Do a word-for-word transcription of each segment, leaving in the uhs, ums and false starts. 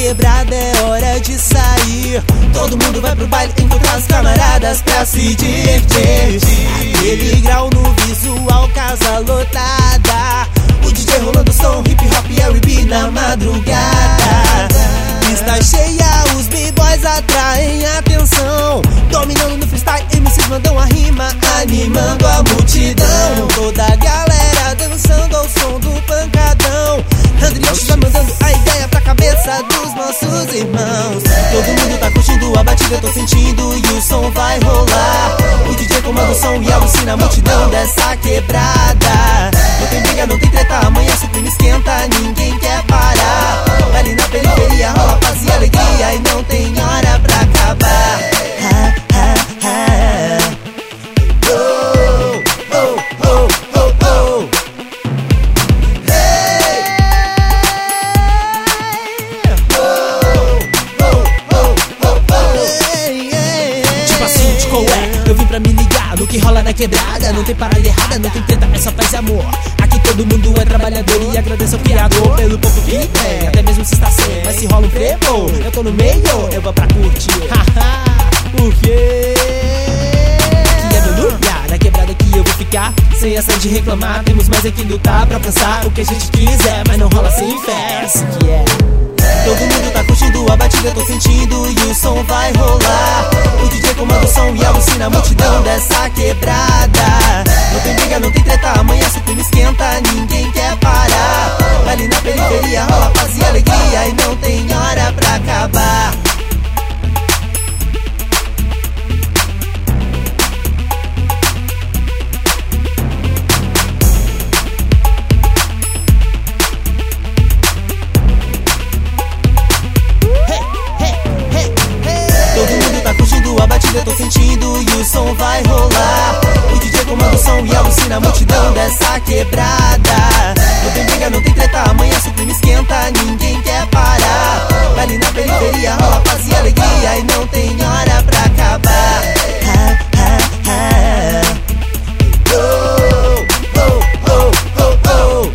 quebrada é hora de sair. Todo mundo vai pro baile encontrar os camaradas pra se divertir. Aquele grau no visual, casa lotada, o D J rolando som, hip hop e R B na madrugada. Pista cheia, os b-boys atraem atenção, dominando no freestyle, M Cs mandam a rima, animando a multidão. Toda a galera dançando ao som do pancadão. Andriax vai mandando a ideia pra cabeça dos nossos irmãos. Todo mundo tá curtindo a batida, eu tô sentindo e o som vai rolar. O D J comanda o som e alucina a multidão dessa quebrada. Não tem briga, não tem treta, amanhã o clima esquenta, ninguém quer parar. Ali na periferia rola paz e alegria e não tem hora pra acabar. Ha, ha, ha. Oh, oh, oh, oh, oh. Hey. Oh, oh, oh, oh, oh. Hey, hey. Tipo assim, de qual é? Eu vim pra me ligar no que rola na quebrada. Não tem parada errada, não tem treta, é só paz e amor. Aqui todo mundo é trabalhador e agradece ao criador pelo pouco que tem, até mesmo se está sem. Mas se rola um frevo, eu tô no meio, eu vou pra curtir. Haha, por quê? Aqui é meu lugar, na quebrada que eu vou ficar. Sem essa de reclamar, temos mais é que lutar pra alcançar o que a gente quiser, mas não rola sem fé, assim que é. Todo mundo tá curtindo a batida, eu tô sentindo e o som vai rolar. O D J comanda o som e alucina a multidão dessa quebrada. Não tem briga, não tem treta, amanhã o clima esquenta, ninguém quer parar. Ali na periferia rola paz e alegria e não tem hora pra acabar. A batida eu tô sentindo e o som vai rolar. O D J comanda o som e alucina a multidão dessa quebrada. Não tem briga, não tem treta, amanhã o clima esquenta, ninguém quer parar. Ali na periferia rola paz e alegria e não tem hora pra acabar. Ha, ha, ha. Oh, oh, oh, oh, oh.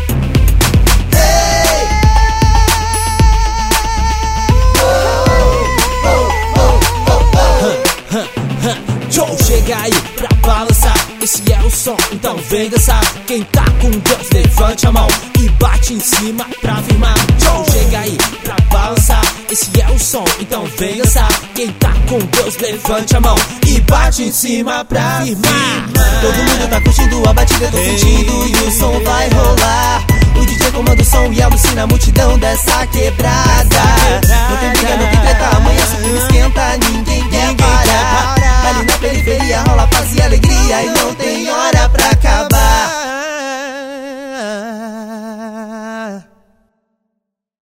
Joe, chega aí pra balançar, esse é o som, então vem dançar. Quem tá com Deus, levante a mão e bate em cima pra firmar. Joe, chega aí pra balançar, esse é o som, então vem dançar. Quem tá com Deus, levante a mão e bate em cima pra firmar. Todo mundo tá curtindo a batida, eu tô sentindo e o som vai rolar. O D J comanda o som e alucina a multidão dessa quebrada. Não tem briga, não tem treta, amanhã o clima esquenta, ninguém quer parar. Ali na periferia rola paz e alegria e não